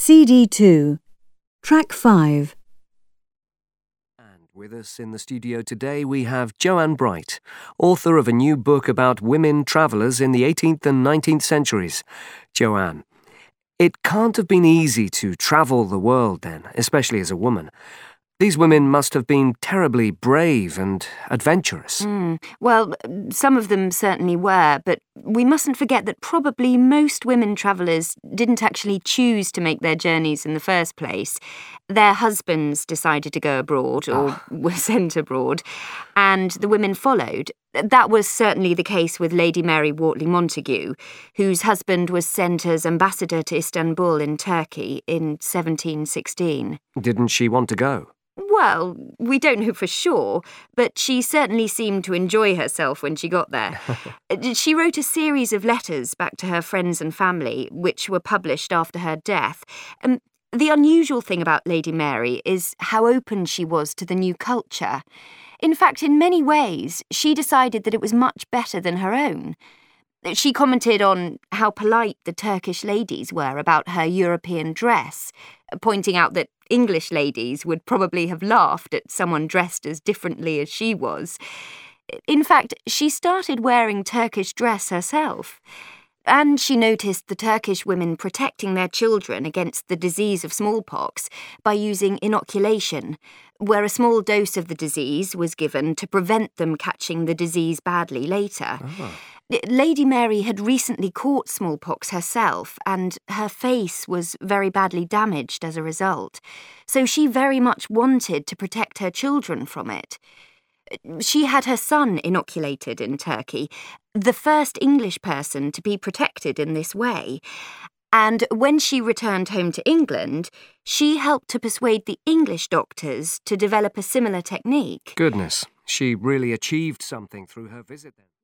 CD2, Track 5. And with us in the studio today we have Joanne Bright, author of a new book about women travellers in the 18th and 19th centuries. Joanne, it can't have been easy to travel the world then, especially as a woman. These women must have been terribly brave and adventurous. Well, some of them certainly were, but we mustn't forget that probably most women travellers didn't actually choose to make their journeys in the first place. Their husbands decided to go abroad or were sent abroad, and the women followed. That was certainly the case with Lady Mary Wortley Montagu, whose husband was sent as ambassador to Istanbul in Turkey in 1716. Didn't she want to go? Well, we don't know for sure, but she certainly seemed to enjoy herself when she got there. She wrote a series of letters back to her friends and family, which were published after her death. The unusual thing about Lady Mary is how open she was to the new culture. In fact, in many ways, she decided that it was much better than her own. She commented on how polite the Turkish ladies were about her European dress, pointing out that English ladies would probably have laughed at someone dressed as differently as she was. In fact, she started wearing Turkish dress herself. And she noticed the Turkish women protecting their children against the disease of smallpox by using inoculation, where a small dose of the disease was given to prevent them catching the disease badly later. Lady Mary had recently caught smallpox herself, and her face was very badly damaged as a result, so she very much wanted to protect her children from it. She had her son inoculated in Turkey, the first English person to be protected in this way. And when she returned home to England, she helped to persuade the English doctors to develop a similar technique. Goodness, she really achieved something through her visit then.